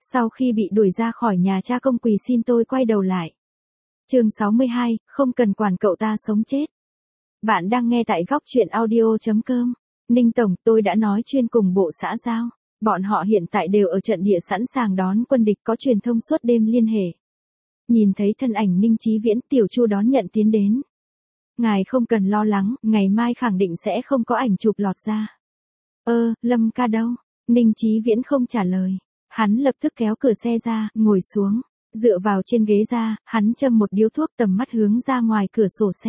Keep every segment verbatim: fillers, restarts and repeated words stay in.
Sau khi bị đuổi ra khỏi nhà cha công quỳ xin tôi quay đầu lại. Chương sáu mươi hai, không cần quản cậu ta sống chết. Bạn đang nghe tại góc truyện audio chấm com. Ninh Tổng, tôi đã nói chuyên cùng bộ xã giao. Bọn họ hiện tại đều ở trận địa sẵn sàng đón quân địch, có truyền thông suốt đêm liên hệ. Nhìn thấy thân ảnh Ninh Chí Viễn, Tiểu Chu đón nhận tiến đến. Ngài không cần lo lắng, ngày mai khẳng định sẽ không có ảnh chụp lọt ra. Ơ, Lâm ca đâu? Ninh Chí Viễn không trả lời. Hắn lập tức kéo cửa xe ra, ngồi xuống. Dựa vào trên ghế ra, hắn châm một điếu thuốc, tầm mắt hướng ra ngoài cửa sổ xe.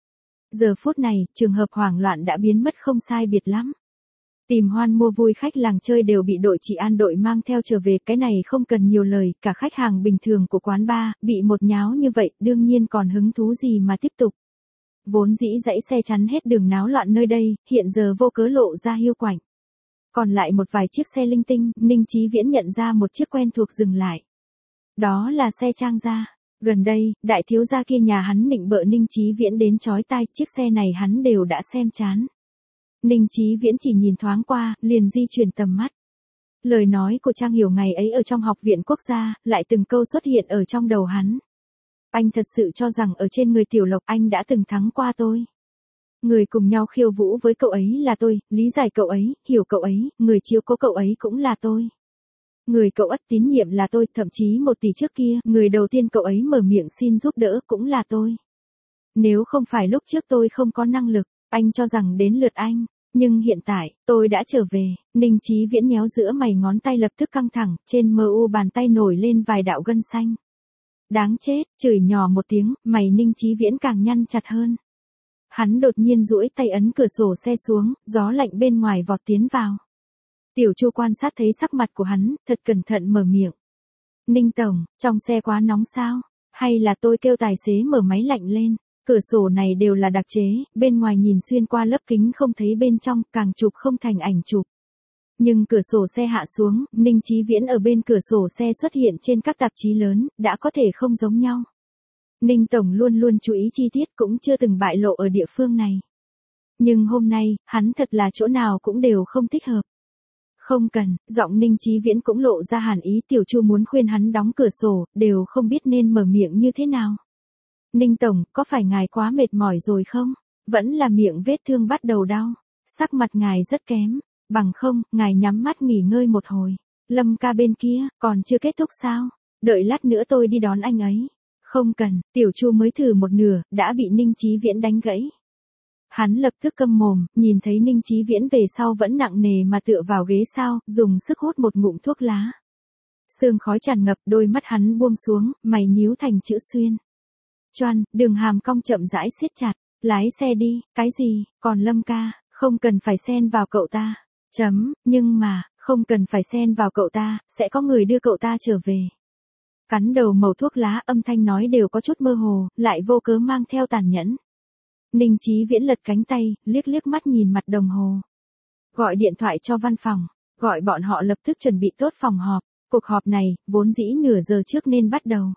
Giờ phút này, trường hợp hoảng loạn đã biến mất không sai biệt lắm. Tìm hoan mua vui khách làng chơi đều bị đội trị an đội mang theo trở về, cái này không cần nhiều lời, cả khách hàng bình thường của quán bar, bị một nháo như vậy, đương nhiên còn hứng thú gì mà tiếp tục. Vốn dĩ dãy xe chắn hết đường náo loạn nơi đây, hiện giờ vô cớ lộ ra hiu quạnh. Còn lại một vài chiếc xe linh tinh, Ninh Chí Viễn nhận ra một chiếc quen thuộc dừng lại. Đó là xe Trang gia. Gần đây, đại thiếu gia kia nhà hắn nịnh bợ Ninh Chí Viễn đến chói tai, chiếc xe này hắn đều đã xem chán. Ninh Chí Viễn chỉ nhìn thoáng qua, liền di chuyển tầm mắt. Lời nói của Trang Hiểu ngày ấy ở trong học viện quốc gia, lại từng câu xuất hiện ở trong đầu hắn. Anh thật sự cho rằng ở trên người Tiểu Lộc anh đã từng thắng qua tôi. Người cùng nhau khiêu vũ với cậu ấy là tôi, lý giải cậu ấy, hiểu cậu ấy, người chiếu cố cậu ấy cũng là tôi. Người cậu ắt tín nhiệm là tôi, thậm chí một tỷ trước kia, người đầu tiên cậu ấy mở miệng xin giúp đỡ cũng là tôi. Nếu không phải lúc trước tôi không có năng lực, anh cho rằng đến lượt anh. Nhưng hiện tại, tôi đã trở về. Ninh Chí Viễn nhéo giữa mày, ngón tay lập tức căng thẳng, trên mờ u bàn tay nổi lên vài đạo gân xanh. Đáng chết, chửi nhỏ một tiếng, mày Ninh Chí Viễn càng nhăn chặt hơn. Hắn đột nhiên duỗi tay ấn cửa sổ xe xuống, gió lạnh bên ngoài vọt tiến vào. Tiểu Chu quan sát thấy sắc mặt của hắn, thật cẩn thận mở miệng. Ninh Tổng, trong xe quá nóng sao? Hay là tôi kêu tài xế mở máy lạnh lên? Cửa sổ này đều là đặc chế, bên ngoài nhìn xuyên qua lớp kính không thấy bên trong, càng chụp không thành ảnh chụp. Nhưng cửa sổ xe hạ xuống, Ninh Chí Viễn ở bên cửa sổ xe xuất hiện trên các tạp chí lớn, đã có thể không giống nhau. Ninh Tổng luôn luôn chú ý chi tiết, cũng chưa từng bại lộ ở địa phương này. Nhưng hôm nay, hắn thật là chỗ nào cũng đều không thích hợp. Không cần, giọng Ninh Chí Viễn cũng lộ ra hàn ý. Tiểu Chu muốn khuyên hắn đóng cửa sổ, đều không biết nên mở miệng như thế nào. Ninh Tổng, có phải ngài quá mệt mỏi rồi không? Vẫn là miệng vết thương bắt đầu đau. Sắc mặt ngài rất kém. Bằng không, ngài nhắm mắt nghỉ ngơi một hồi. Lâm ca bên kia, còn chưa kết thúc sao? Đợi lát nữa tôi đi đón anh ấy. Không cần, Tiểu Chu mới thử một nửa, đã bị Ninh Chí Viễn đánh gãy. Hắn lập tức câm mồm, nhìn thấy Ninh Chí Viễn về sau vẫn nặng nề mà tựa vào ghế sau, dùng sức hút một ngụm thuốc lá. Sương khói tràn ngập, đôi mắt hắn buông xuống, mày nhíu thành chữ xuyên. Choan, đường hàm cong chậm rãi siết chặt, lái xe đi, cái gì, còn Lâm ca, không cần phải xen vào cậu ta. Chấm, nhưng mà, không cần phải xen vào cậu ta, sẽ có người đưa cậu ta trở về. Cắn đầu mẩu thuốc lá, âm thanh nói đều có chút mơ hồ, lại vô cớ mang theo tàn nhẫn. Ninh Chí Viễn lật cánh tay, liếc liếc mắt nhìn mặt đồng hồ. Gọi điện thoại cho văn phòng, gọi bọn họ lập tức chuẩn bị tốt phòng họp. Cuộc họp này, vốn dĩ nửa giờ trước nên bắt đầu.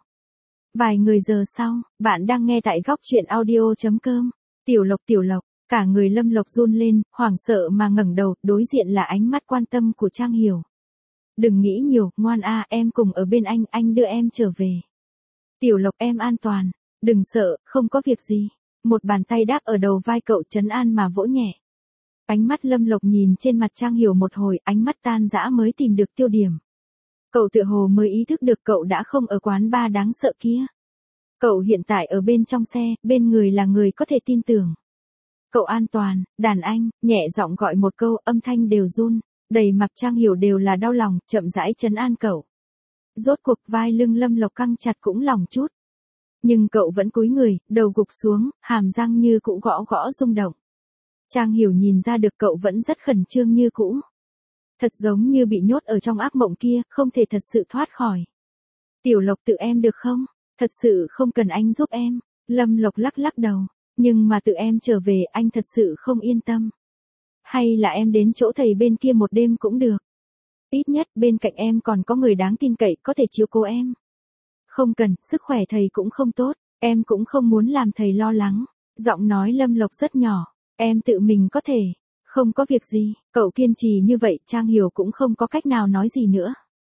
Vài người giờ sau, bạn đang nghe tại góc truyện audio chấm com. Tiểu Lộc, Tiểu Lộc, cả người Lâm Lộc run lên, hoảng sợ mà ngẩng đầu, đối diện là ánh mắt quan tâm của Trang Hiểu. Đừng nghĩ nhiều, ngoan a, em cùng ở bên anh, anh đưa em trở về. Tiểu Lộc, em an toàn, đừng sợ, không có việc gì. Một bàn tay đáp ở đầu vai cậu, trấn an mà vỗ nhẹ. Ánh mắt Lâm Lộc nhìn trên mặt Trang Hiểu một hồi, ánh mắt tan rã mới tìm được tiêu điểm. Cậu tựa hồ mới ý thức được cậu đã không ở quán bar đáng sợ kia. Cậu hiện tại ở bên trong xe, bên người là người có thể tin tưởng. Cậu an toàn, đàn anh, nhẹ giọng gọi một câu, âm thanh đều run, đầy mặt Trang Hiểu đều là đau lòng, chậm rãi trấn an cậu. Rốt cuộc vai lưng Lâm Lộc căng chặt cũng lòng chút. Nhưng cậu vẫn cúi người, đầu gục xuống, hàm răng như cũ gõ gõ rung động. Trang Hiểu nhìn ra được cậu vẫn rất khẩn trương như cũ. Thật giống như bị nhốt ở trong ác mộng kia, không thể thật sự thoát khỏi. Tiểu Lộc, tự em được không? Thật sự không cần anh giúp em. Lâm Lộc lắc lắc đầu. Nhưng mà tự em trở về, anh thật sự không yên tâm. Hay là em đến chỗ thầy bên kia một đêm cũng được. Ít nhất bên cạnh em còn có người đáng tin cậy có thể chiếu cố em. Không cần, sức khỏe thầy cũng không tốt, em cũng không muốn làm thầy lo lắng. Giọng nói Lâm Lộc rất nhỏ, em tự mình có thể. Không có việc gì, cậu kiên trì như vậy, Trang Hiểu cũng không có cách nào nói gì nữa.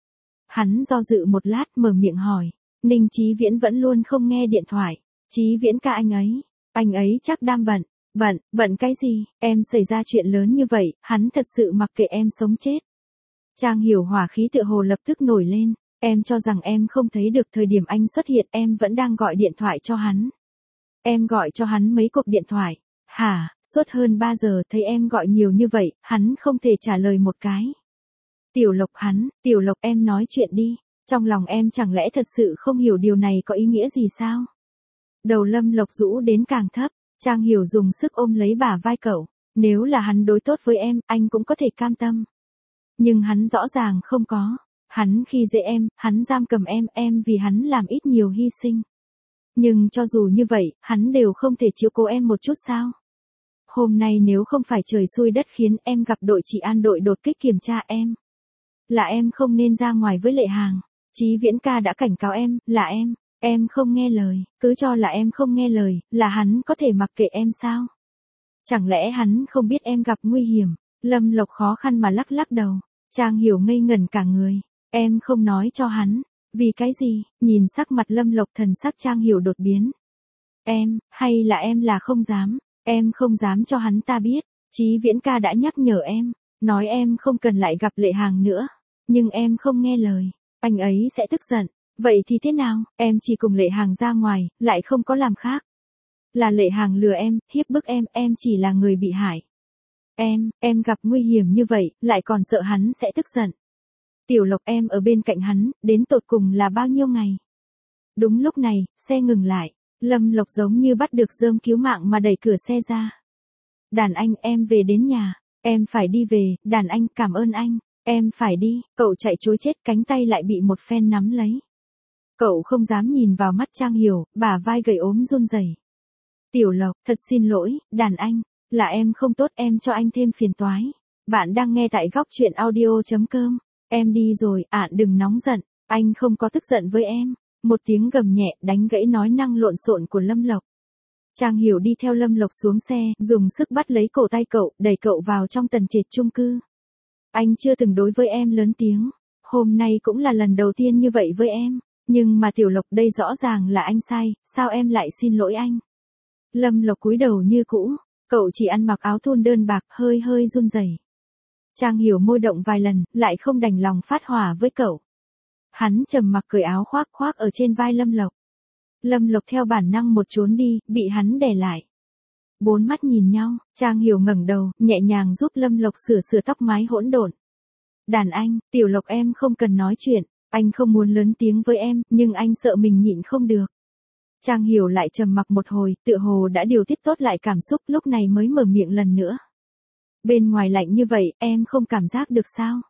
Hắn do dự một lát mở miệng hỏi. Ninh Chí Viễn vẫn luôn không nghe điện thoại. Chí Viễn ca anh ấy. Anh ấy chắc đang bận. Bận, bận cái gì, em xảy ra chuyện lớn như vậy, hắn thật sự mặc kệ em sống chết. Trang Hiểu hỏa khí tựa hồ lập tức nổi lên. Em cho rằng em không thấy được thời điểm anh xuất hiện, em vẫn đang gọi điện thoại cho hắn. Em gọi cho hắn mấy cuộc điện thoại. Hả, suốt hơn ba giờ thấy em gọi nhiều như vậy, hắn không thể trả lời một cái. Tiểu Lộc hắn, Tiểu Lộc em nói chuyện đi. Trong lòng em chẳng lẽ thật sự không hiểu điều này có ý nghĩa gì sao? Đầu Lâm Lộc rũ đến càng thấp. Trang Hiểu dùng sức ôm lấy bả vai cậu. Nếu là hắn đối tốt với em, anh cũng có thể cam tâm. Nhưng hắn rõ ràng không có. Hắn khi dễ em, hắn giam cầm em, em vì hắn làm ít nhiều hy sinh. Nhưng cho dù như vậy, hắn đều không thể chiếu cố em một chút sao? Hôm nay nếu không phải trời xui đất khiến em gặp đội trị an đội đột kích kiểm tra em. Là em không nên ra ngoài với Lệ Hàng. Chí Viễn ca đã cảnh cáo em, là em. Em không nghe lời, cứ cho là em không nghe lời, là hắn có thể mặc kệ em sao? Chẳng lẽ hắn không biết em gặp nguy hiểm? Lâm Lộc khó khăn mà lắc lắc đầu. Trang Hiểu ngây ngẩn cả người. Em không nói cho hắn. Vì cái gì? Nhìn sắc mặt Lâm Lộc thần sắc Trang Hiểu đột biến. Em, hay là em là không dám? Em không dám cho hắn ta biết. Chí Viễn ca đã nhắc nhở em. Nói em không cần lại gặp Lệ Hàng nữa. Nhưng em không nghe lời. Anh ấy sẽ tức giận. Vậy thì thế nào, em chỉ cùng Lệ Hàng ra ngoài, lại không có làm khác. Là Lệ Hàng lừa em, hiếp bức em, em chỉ là người bị hại. Em, em gặp nguy hiểm như vậy, lại còn sợ hắn sẽ tức giận. Tiểu Lộc em ở bên cạnh hắn, đến tột cùng là bao nhiêu ngày? Đúng lúc này, xe ngừng lại. Lâm Lộc giống như bắt được rơm cứu mạng mà đẩy cửa xe ra. Đàn anh, em về đến nhà. Em phải đi về, đàn anh, cảm ơn anh. Em phải đi, cậu chạy chối chết, cánh tay lại bị một phen nắm lấy. Cậu không dám nhìn vào mắt Trang Hiểu, bả vai gầy ốm run rẩy. Tiểu Lộc, thật xin lỗi, đàn anh, là em không tốt, em cho anh thêm phiền toái. Bạn đang nghe tại góc truyện audio chấm com. Em đi rồi, ạ à, đừng nóng giận, anh không có tức giận với em. Một tiếng gầm nhẹ đánh gãy nói năng lộn xộn của Lâm Lộc. Trang Hiểu đi theo Lâm Lộc xuống xe, dùng sức bắt lấy cổ tay cậu, đẩy cậu vào trong tầng trệt chung cư. Anh chưa từng đối với em lớn tiếng, hôm nay cũng là lần đầu tiên như vậy với em. Nhưng mà Tiểu Lộc, đây rõ ràng là anh sai, sao em lại xin lỗi anh? Lâm Lộc cúi đầu như cũ, cậu chỉ ăn mặc áo thun đơn bạc, hơi hơi run rẩy. Trang Hiểu môi động vài lần, lại không đành lòng phát hỏa với cậu. Hắn trầm mặc cởi áo khoác khoác ở trên vai Lâm Lộc. Lâm Lộc theo bản năng một trốn đi, bị hắn đè lại. Bốn mắt nhìn nhau, Trang Hiểu ngẩng đầu, nhẹ nhàng giúp Lâm Lộc sửa sửa tóc mái hỗn độn. Đàn anh, Tiểu Lộc em không cần nói chuyện. Anh không muốn lớn tiếng với em, nhưng anh sợ mình nhịn không được. Trang Hiểu lại trầm mặc một hồi, tựa hồ đã điều tiết tốt lại cảm xúc, lúc này mới mở miệng lần nữa. Bên ngoài lạnh như vậy, em không cảm giác được sao?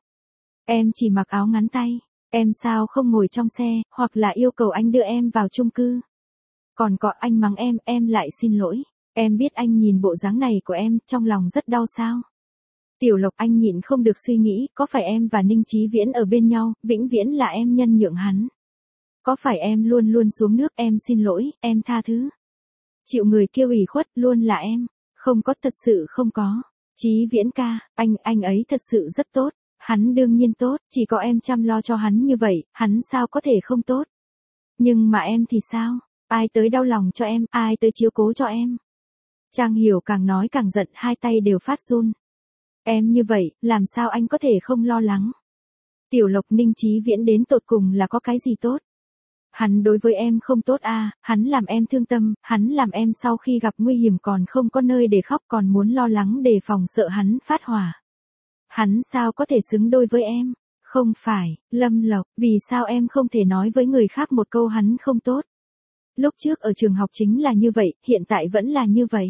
Em chỉ mặc áo ngắn tay. Em sao không ngồi trong xe, hoặc là yêu cầu anh đưa em vào chung cư? Còn có anh mắng em, em lại xin lỗi. Em biết anh nhìn bộ dáng này của em, trong lòng rất đau sao? Tiểu Lộc, anh nhịn không được suy nghĩ, có phải em và Ninh Chí Viễn ở bên nhau, vĩnh viễn là em nhân nhượng hắn? Có phải em luôn luôn xuống nước, em xin lỗi, em tha thứ? Chịu người kia ủy khuất, luôn là em. Không có, thật sự không có. Chí Viễn ca, anh, anh ấy thật sự rất tốt. Hắn đương nhiên tốt, chỉ có em chăm lo cho hắn như vậy, hắn sao có thể không tốt? Nhưng mà em thì sao? Ai tới đau lòng cho em, ai tới chiếu cố cho em? Trang Hiểu càng nói càng giận, hai tay đều phát run. Em như vậy, làm sao anh có thể không lo lắng? Tiểu Lộc, Ninh Chí Viễn đến tột cùng là có cái gì tốt? Hắn đối với em không tốt à, hắn làm em thương tâm, hắn làm em sau khi gặp nguy hiểm còn không có nơi để khóc, còn muốn lo lắng đề phòng sợ hắn phát hỏa. Hắn sao có thể xứng đôi với em? Không phải, Lâm Lộc, vì sao em không thể nói với người khác một câu hắn không tốt? Lúc trước ở trường học chính là như vậy, hiện tại vẫn là như vậy.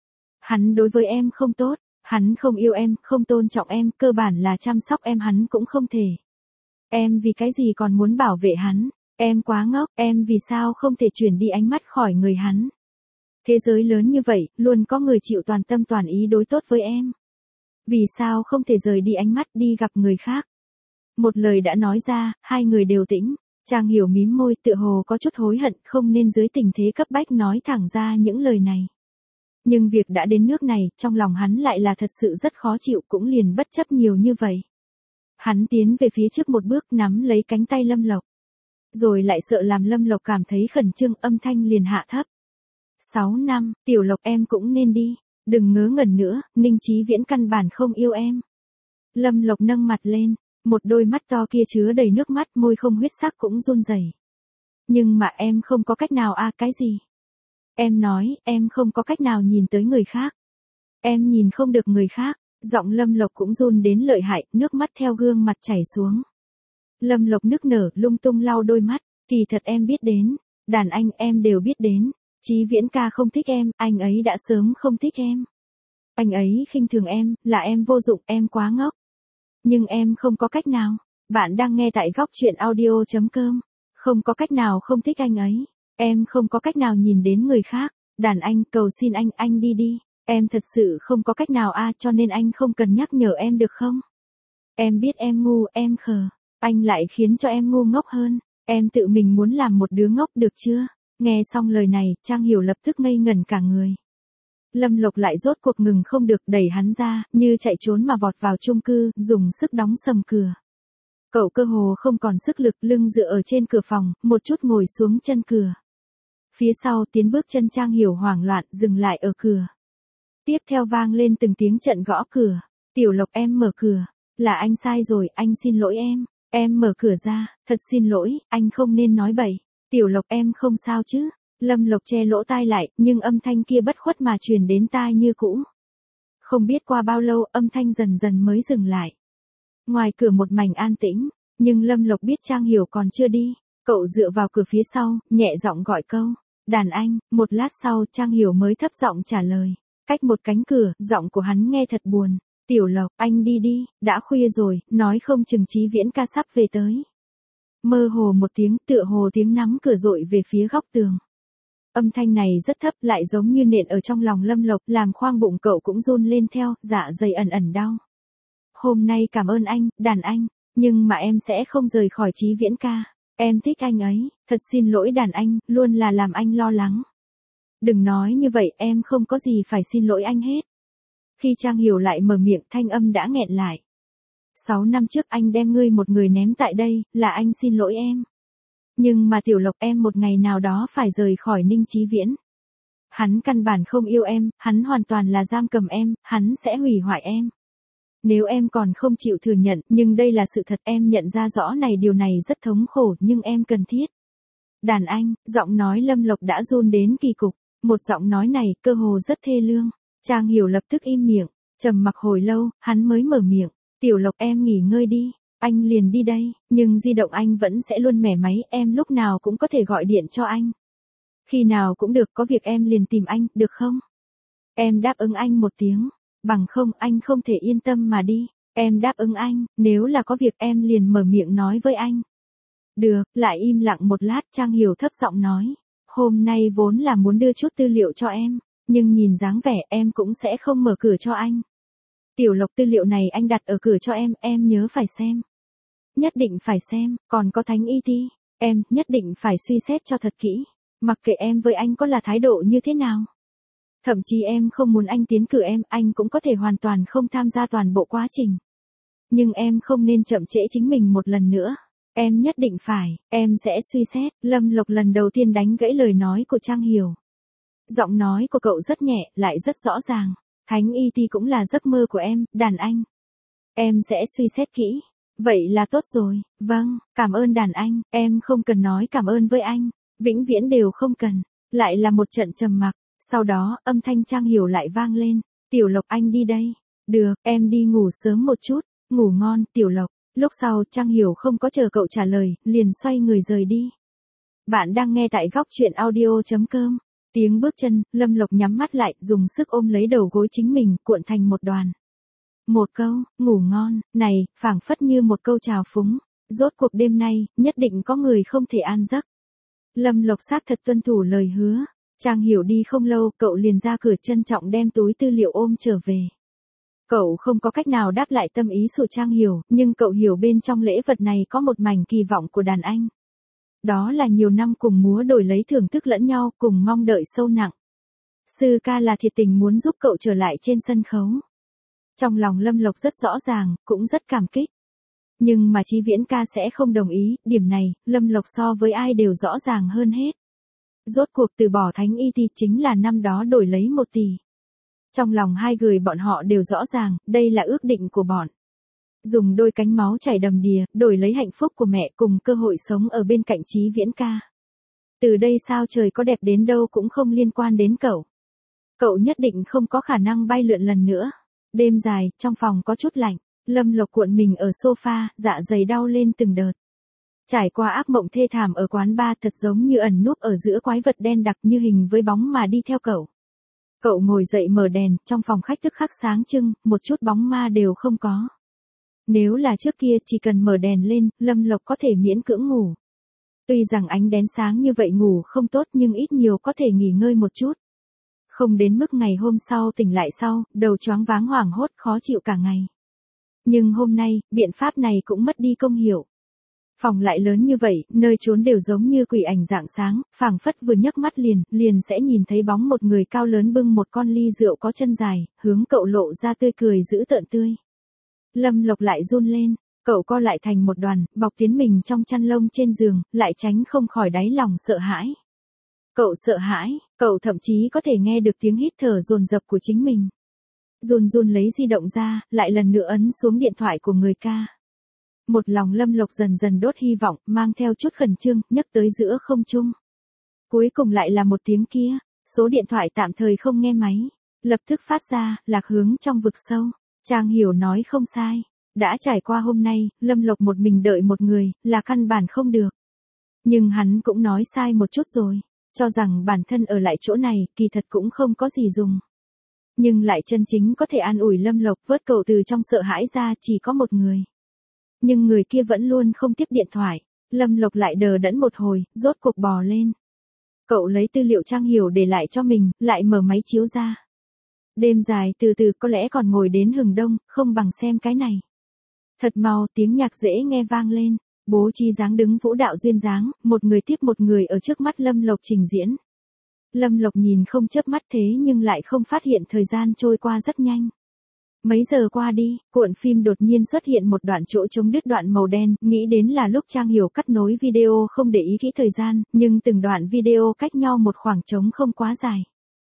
Hắn đối với em không tốt, hắn không yêu em, không tôn trọng em, cơ bản là chăm sóc em hắn cũng không thể. Em vì cái gì còn muốn bảo vệ hắn? Em quá ngốc, em vì sao không thể chuyển đi ánh mắt khỏi người hắn? Thế giới lớn như vậy, luôn có người chịu toàn tâm toàn ý đối tốt với em. Vì sao không thể rời đi ánh mắt đi gặp người khác? Một lời đã nói ra, hai người đều tĩnh. Trang Hiểu mím môi, tựa hồ có chút hối hận, không nên dưới tình thế cấp bách nói thẳng ra những lời này. Nhưng việc đã đến nước này, trong lòng hắn lại là thật sự rất khó chịu, cũng liền bất chấp nhiều như vậy. Hắn tiến về phía trước một bước nắm lấy cánh tay Lâm Lộc. Rồi lại sợ làm Lâm Lộc cảm thấy khẩn trương, âm thanh liền hạ thấp. Sáu năm, Tiểu Lộc em cũng nên đi. Đừng ngớ ngẩn nữa, Ninh Chí Viễn căn bản không yêu em. Lâm Lộc nâng mặt lên, một đôi mắt to kia chứa đầy nước mắt, môi không huyết sắc cũng run rẩy. Nhưng mà em không có cách nào à, cái gì? Em nói, em không có cách nào nhìn tới người khác. Em nhìn không được người khác. Giọng Lâm Lộc cũng run đến lợi hại, nước mắt theo gương mặt chảy xuống. Lâm Lộc nức nở, lung tung lau đôi mắt. Kỳ thật em biết đến. Đàn anh em đều biết đến. Chí Viễn ca không thích em, anh ấy đã sớm không thích em. Anh ấy khinh thường em, là em vô dụng, em quá ngốc. Nhưng em không có cách nào. Bạn đang nghe tại góc chuyện audio chấm com. Không có cách nào không thích anh ấy. Em không có cách nào nhìn đến người khác. Đàn anh, cầu xin anh, anh đi đi. Em thật sự không có cách nào a à, cho nên anh không cần nhắc nhở em được không? Em biết em ngu, em khờ. Anh lại khiến cho em ngu ngốc hơn. Em tự mình muốn làm một đứa ngốc được chưa? Nghe xong lời này, Trang Hiểu lập tức ngây ngẩn cả người. Lâm Lộc lại rốt cuộc ngừng không được, đẩy hắn ra, như chạy trốn mà vọt vào chung cư, dùng sức đóng sầm cửa. Cậu cơ hồ không còn sức lực, lưng dựa ở trên cửa phòng, một chút ngồi xuống chân cửa. Phía sau tiến bước chân Trang Hiểu hoảng loạn, dừng lại ở cửa. Tiếp theo vang lên từng tiếng trận gõ cửa. Tiểu Lộc em mở cửa. Là anh sai rồi, anh xin lỗi em. Em mở cửa ra, thật xin lỗi, anh không nên nói bậy. Tiểu Lộc em không sao chứ? Lâm Lộc che lỗ tai lại, nhưng âm thanh kia bất khuất mà truyền đến tai như cũ. Không biết qua bao lâu, âm thanh dần dần mới dừng lại. Ngoài cửa một mảnh an tĩnh, nhưng Lâm Lộc biết Trang Hiểu còn chưa đi. Cậu dựa vào cửa phía sau, nhẹ giọng gọi câu. Đàn anh, một lát sau Trang Hiểu mới thấp giọng trả lời. Cách một cánh cửa, giọng của hắn nghe thật buồn. Tiểu Lộc, anh đi đi, đã khuya rồi, nói không chừng Chí Viễn ca sắp về tới. Mơ hồ một tiếng, tựa hồ tiếng nắm cửa dội về phía góc tường. Âm thanh này rất thấp, lại giống như nện ở trong lòng Lâm Lộc, làm khoang bụng cậu cũng run lên theo, dạ dày ẩn ẩn đau. Hôm nay cảm ơn anh, đàn anh, nhưng mà em sẽ không rời khỏi Chí Viễn ca. Em thích anh ấy, thật xin lỗi đàn anh, luôn là làm anh lo lắng. Đừng nói như vậy, em không có gì phải xin lỗi anh hết. Khi Trang Hiểu lại mở miệng, thanh âm đã nghẹn lại. Sáu năm trước anh đem ngươi một người ném tại đây, là anh xin lỗi em. Nhưng mà Tiểu Lộc em một ngày nào đó phải rời khỏi Ninh Chí Viễn. Hắn căn bản không yêu em, hắn hoàn toàn là giam cầm em, hắn sẽ hủy hoại em. Nếu em còn không chịu thừa nhận, nhưng đây là sự thật, em nhận ra rõ này, điều này rất thống khổ, nhưng em cần thiết. Đàn anh, giọng nói Lâm Lộc đã run đến kỳ cục. Một giọng nói này, cơ hồ rất thê lương. Trang Hiểu lập tức im miệng, trầm mặc hồi lâu, hắn mới mở miệng. Tiểu Lộc em nghỉ ngơi đi, anh liền đi đây, nhưng di động anh vẫn sẽ luôn mẻ máy, em lúc nào cũng có thể gọi điện cho anh. Khi nào cũng được, có việc em liền tìm anh, được không? Em đáp ứng anh một tiếng, bằng không anh không thể yên tâm mà đi. Em đáp ứng anh, nếu là có việc em liền mở miệng nói với anh. Được, lại im lặng một lát, Trang Hiểu thấp giọng nói. Hôm nay vốn là muốn đưa chút tư liệu cho em, nhưng nhìn dáng vẻ em cũng sẽ không mở cửa cho anh. Tiểu Lộc, tư liệu này anh đặt ở cửa cho em, em nhớ phải xem. Nhất định phải xem, còn có Thánh Y Ti, em nhất định phải suy xét cho thật kỹ. Mặc kệ em với anh có là thái độ như thế nào. Thậm chí em không muốn anh tiến cử em, anh cũng có thể hoàn toàn không tham gia toàn bộ quá trình. Nhưng em không nên chậm trễ chính mình một lần nữa. Em nhất định phải, em sẽ suy xét. Lâm Lộc lần đầu tiên đánh gãy lời nói của Trang Hiểu. Giọng nói của cậu rất nhẹ, lại rất rõ ràng. Thánh Y Ti cũng là giấc mơ của em, đàn anh. Em sẽ suy xét kỹ. Vậy là tốt rồi, vâng, cảm ơn đàn anh, em không cần nói cảm ơn với anh. Vĩnh viễn đều không cần. Lại là một trận trầm mặc. Sau đó, âm thanh Trang Hiểu lại vang lên. Tiểu Lộc anh đi đây. Được, em đi ngủ sớm một chút. Ngủ ngon, Tiểu Lộc. Lúc sau, Trang Hiểu không có chờ cậu trả lời, liền xoay người rời đi. Bạn đang nghe tại góc chuyện audio chấm com. Tiếng bước chân, Lâm Lộc nhắm mắt lại, dùng sức ôm lấy đầu gối chính mình, cuộn thành một đoàn. Một câu, ngủ ngon, này, phảng phất như một câu chào phúng. Rốt cuộc đêm nay, nhất định có người không thể an giấc. Lâm Lộc xác thật tuân thủ lời hứa. Trang Hiểu đi không lâu, cậu liền ra cửa trân trọng đem túi tư liệu ôm trở về. Cậu không có cách nào đáp lại tâm ý của Trang Hiểu, nhưng cậu hiểu bên trong lễ vật này có một mảnh kỳ vọng của đàn anh. Đó là nhiều năm cùng múa đổi lấy thưởng thức lẫn nhau, cùng mong đợi sâu nặng. Sư ca là thiệt tình muốn giúp cậu trở lại trên sân khấu. Trong lòng Lâm Lộc rất rõ ràng, cũng rất cảm kích. Nhưng mà Chí Viễn ca sẽ không đồng ý, điểm này, Lâm Lộc so với ai đều rõ ràng hơn hết. Rốt cuộc từ bỏ Thánh Y Ti chính là năm đó đổi lấy một tỷ. Trong lòng hai người bọn họ đều rõ ràng, đây là ước định của bọn. Dùng đôi cánh máu chảy đầm đìa, đổi lấy hạnh phúc của mẹ cùng cơ hội sống ở bên cạnh Chí Viễn ca. Từ đây sao trời có đẹp đến đâu cũng không liên quan đến cậu. Cậu nhất định không có khả năng bay lượn lần nữa. Đêm dài, trong phòng có chút lạnh. Lâm Lộc cuộn mình ở sofa, dạ dày đau lên từng đợt. Trải qua ác mộng thê thảm ở quán bar thật giống như ẩn núp ở giữa quái vật đen đặc như hình với bóng mà đi theo cậu. Cậu ngồi dậy mở đèn, trong phòng khách tức khắc sáng trưng, một chút bóng ma đều không có. Nếu là trước kia chỉ cần mở đèn lên, Lâm Lộc có thể miễn cưỡng ngủ. Tuy rằng ánh đèn sáng như vậy ngủ không tốt nhưng ít nhiều có thể nghỉ ngơi một chút. Không đến mức ngày hôm sau tỉnh lại sau, đầu choáng váng hoảng hốt khó chịu cả ngày. Nhưng hôm nay, biện pháp này cũng mất đi công hiệu. Phòng lại lớn như vậy, nơi trốn đều giống như quỷ ảnh rạng sáng, phảng phất vừa nhấc mắt liền, liền sẽ nhìn thấy bóng một người cao lớn bưng một con ly rượu có chân dài, hướng cậu lộ ra tươi cười dữ tợn tươi. Lâm Lộc lại run lên, cậu co lại thành một đoàn, bọc tiến mình trong chăn lông trên giường, lại tránh không khỏi đáy lòng sợ hãi. Cậu sợ hãi, cậu thậm chí có thể nghe được tiếng hít thở dồn dập của chính mình. Run run lấy di động ra, lại lần nữa ấn xuống điện thoại của người ca. Một lòng Lâm Lộc dần dần đốt hy vọng, mang theo chút khẩn trương, nhấc tới giữa không trung. Cuối cùng lại là một tiếng kia, số điện thoại tạm thời không nghe máy. Lập tức phát ra, lạc hướng trong vực sâu. Trang Hiểu nói không sai. Đã trải qua hôm nay, Lâm Lộc một mình đợi một người, là căn bản không được. Nhưng hắn cũng nói sai một chút rồi. Cho rằng bản thân ở lại chỗ này, kỳ thật cũng không có gì dùng. Nhưng lại chân chính có thể an ủi Lâm Lộc vớt cậu từ trong sợ hãi ra chỉ có một người. Nhưng người kia vẫn luôn không tiếp điện thoại. Lâm Lộc lại đờ đẫn một hồi, rốt cuộc bò lên. Cậu lấy tư liệu Trang Hiểu để lại cho mình, lại mở máy chiếu ra. Đêm dài từ từ có lẽ còn ngồi đến hừng đông, không bằng xem cái này. Thật mau tiếng nhạc dễ nghe vang lên. Bố trí dáng đứng vũ đạo duyên dáng, một người tiếp một người ở trước mắt Lâm Lộc trình diễn. Lâm Lộc nhìn không chớp mắt thế nhưng lại không phát hiện thời gian trôi qua rất nhanh. Mấy giờ qua đi, cuộn phim đột nhiên xuất hiện một đoạn chỗ trống đứt đoạn màu đen, nghĩ đến là lúc Trang Hiểu cắt nối video không để ý kỹ thời gian, nhưng từng đoạn video cách nhau một khoảng trống không quá dài.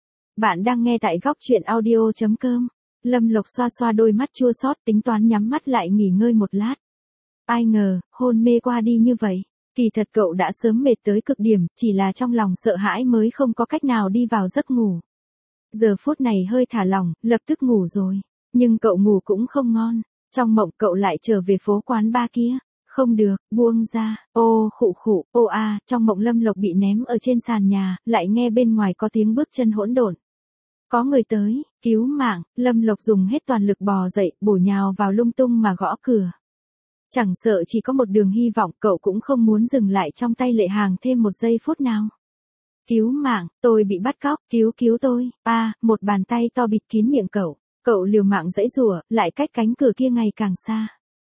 Bạn đang nghe tại góc truyện audio chấm com. Lâm Lộc xoa xoa đôi mắt chua xót tính toán nhắm mắt lại nghỉ ngơi một lát. Ai ngờ, hôn mê qua đi như vậy. Kỳ thật cậu đã sớm mệt tới cực điểm, chỉ là trong lòng sợ hãi mới không có cách nào đi vào giấc ngủ. Giờ phút này hơi thả lỏng, lập tức ngủ rồi. Nhưng cậu ngủ cũng không ngon. Trong mộng cậu lại trở về phố quán ba kia. Không được, buông ra. Ô khụ khụ, ô a, trong mộng Lâm Lộc bị ném ở trên sàn nhà, lại nghe bên ngoài có tiếng bước chân hỗn độn. Có người tới, cứu mạng, Lâm Lộc dùng hết toàn lực bò dậy, bổ nhào vào lung tung mà gõ cửa. Chẳng sợ chỉ có một đường hy vọng, cậu cũng không muốn dừng lại trong tay Lệ Hàng thêm một giây phút nào. Cứu mạng, tôi bị bắt cóc, cứu cứu tôi. A, à, một bàn tay to bịt kín miệng cậu. Cậu liều mạng giãy giụa, lại cách cánh cửa kia ngày càng xa.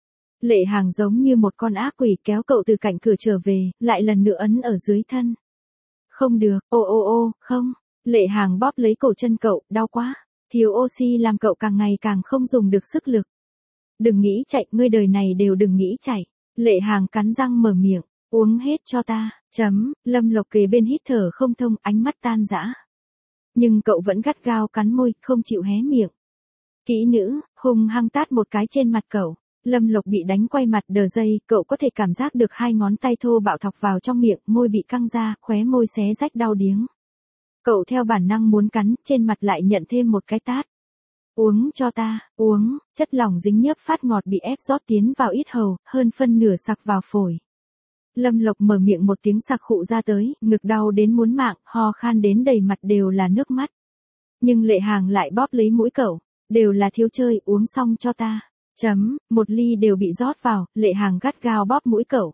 Lệ Hàng giống như một con ác quỷ kéo cậu từ cạnh cửa trở về, lại lần nữa ấn ở dưới thân. Không được, ô ô ô, không. Lệ Hàng bóp lấy cổ chân cậu, đau quá. Thiếu oxy làm cậu càng ngày càng không dùng được sức lực. Đừng nghĩ chạy, ngươi đời này đều đừng nghĩ chạy. Lệ Hàng cắn răng mở miệng, uống hết cho ta, chấm, Lâm Lộc kề bên hít thở không thông, ánh mắt tan rã. Nhưng cậu vẫn gắt gao cắn môi, không chịu hé miệng. Kỹ nữ, hung hăng tát một cái trên mặt cậu. Lâm Lộc bị đánh quay mặt đờ dây, cậu có thể cảm giác được hai ngón tay thô bạo thọc vào trong miệng, môi bị căng ra, khóe môi xé rách đau điếng. Cậu theo bản năng muốn cắn, trên mặt lại nhận thêm một cái tát. Uống cho ta, uống, chất lỏng dính nhớp phát ngọt bị ép rót tiến vào yết hầu, hơn phân nửa sặc vào phổi. Lâm Lộc mở miệng một tiếng sặc khụ ra tới, ngực đau đến muốn mạng, ho khan đến đầy mặt đều là nước mắt. Nhưng Lệ Hàng lại bóp lấy mũi cậu, đều là thiếu chơi, uống xong cho ta. Chấm, một ly đều bị rót vào, Lệ Hàng gắt gao bóp mũi cậu.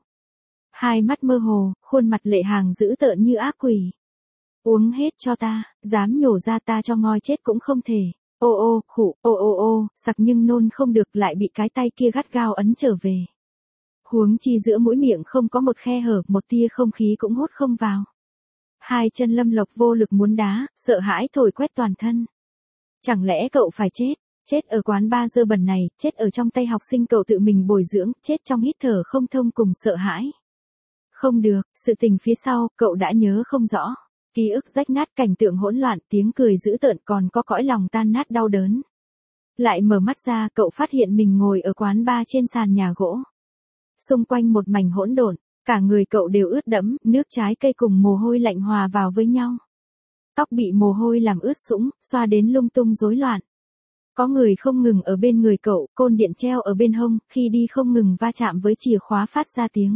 Hai mắt mơ hồ, khuôn mặt Lệ Hàng dữ tợn như ác quỷ. Uống hết cho ta, dám nhổ ra ta cho ngoi chết cũng không thể. Ô ô, khụ, ô ô ô, sặc nhưng nôn không được lại bị cái tay kia gắt gao ấn trở về. Huống chi giữa mũi miệng không có một khe hở, một tia không khí cũng hút không vào. Hai chân Lâm Lộc vô lực muốn đá, sợ hãi thổi quét toàn thân. Chẳng lẽ cậu phải chết? chết ở quán bar dơ bẩn này, chết ở trong tay học sinh cậu tự mình bồi dưỡng, chết trong hít thở không thông cùng sợ hãi. Không được, sự tình phía sau, cậu đã nhớ không rõ. Ký ức rách nát, cảnh tượng hỗn loạn, tiếng cười dữ tợn, còn có cõi lòng tan nát đau đớn. Lại mở mắt ra, cậu phát hiện mình ngồi ở quán bar trên sàn nhà gỗ. Xung quanh một mảnh hỗn độn, cả người cậu đều ướt đẫm, nước trái cây cùng mồ hôi lạnh hòa vào với nhau. Tóc bị mồ hôi làm ướt sũng, xoa đến lung tung rối loạn. Có người không ngừng ở bên người cậu, côn điện treo ở bên hông, khi đi không ngừng va chạm với chìa khóa phát ra tiếng.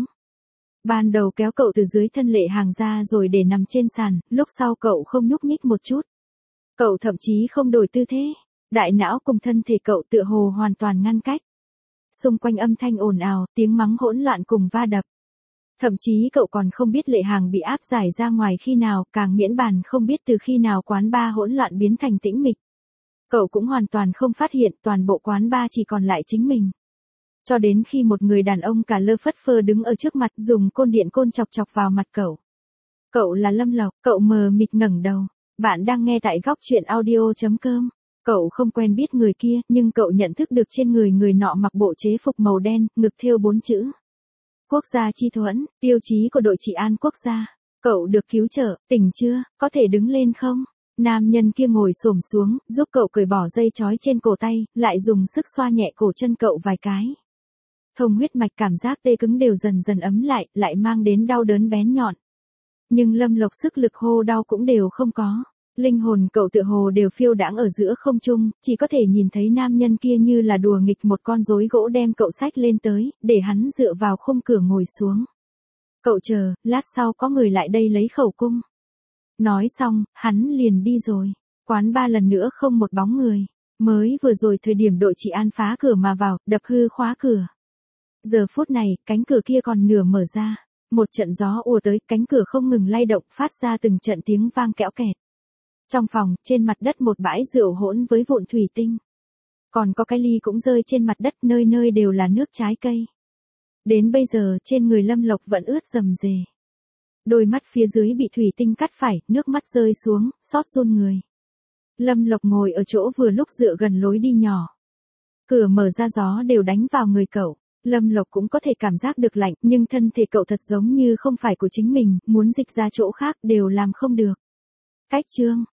Ban đầu kéo cậu từ dưới thân Lệ Hàng ra rồi để nằm trên sàn, lúc sau cậu không nhúc nhích một chút. Cậu thậm chí không đổi tư thế, đại não cùng thân thể cậu tựa hồ hoàn toàn ngăn cách. Xung quanh âm thanh ồn ào, tiếng mắng hỗn loạn cùng va đập. Thậm chí cậu còn không biết Lệ Hàng bị áp giải ra ngoài khi nào, càng miễn bàn không biết từ khi nào quán bar hỗn loạn biến thành tĩnh mịch. Cậu cũng hoàn toàn không phát hiện toàn bộ quán bar chỉ còn lại chính mình. Cho đến khi một người đàn ông cả lơ phất phơ đứng ở trước mặt dùng côn điện côn chọc chọc vào mặt cậu. Cậu là Lâm Lộc, cậu mờ mịt ngẩng đầu. Bạn đang nghe tại góc truyện audio chấm com. Cậu không quen biết người kia, nhưng cậu nhận thức được trên người người nọ mặc bộ chế phục màu đen, ngực thêu bốn chữ. Quốc gia chi thuẫn, tiêu chí của đội trị an quốc gia. Cậu được cứu trợ, tỉnh chưa, có thể đứng lên không? Nam nhân kia ngồi xổm xuống, giúp cậu cởi bỏ dây trói trên cổ tay, lại dùng sức xoa nhẹ cổ chân cậu vài cái. Thông huyết mạch cảm giác tê cứng đều dần dần ấm lại, lại mang đến đau đớn bén nhọn. Nhưng Lâm Lộc sức lực hô đau cũng đều không có. Linh hồn cậu tựa hồ đều phiêu đãng ở giữa không trung, chỉ có thể nhìn thấy nam nhân kia như là đùa nghịch một con rối gỗ đem cậu xách lên tới, để hắn dựa vào khung cửa ngồi xuống. Cậu chờ, lát sau có người lại đây lấy khẩu cung. Nói xong, hắn liền đi rồi. Quán ba lần nữa không một bóng người. Mới vừa rồi thời điểm đội trị an phá cửa mà vào, đập hư khóa cửa. Giờ phút này, cánh cửa kia còn nửa mở ra. Một trận gió ùa tới, cánh cửa không ngừng lay động, phát ra từng trận tiếng vang kẽo kẹt. Trong phòng, trên mặt đất một bãi rượu hỗn với vụn thủy tinh. Còn có cái ly cũng rơi trên mặt đất, nơi nơi đều là nước trái cây. Đến bây giờ, trên người Lâm Lộc vẫn ướt rầm rề. Đôi mắt phía dưới bị thủy tinh cắt phải, nước mắt rơi xuống, xót run người. Lâm Lộc ngồi ở chỗ vừa lúc dựa gần lối đi nhỏ. Cửa mở ra gió đều đánh vào người cậu. Lâm Lộc cũng có thể cảm giác được lạnh, nhưng thân thể cậu thật giống như không phải của chính mình, muốn dịch ra chỗ khác đều làm không được. Cách chương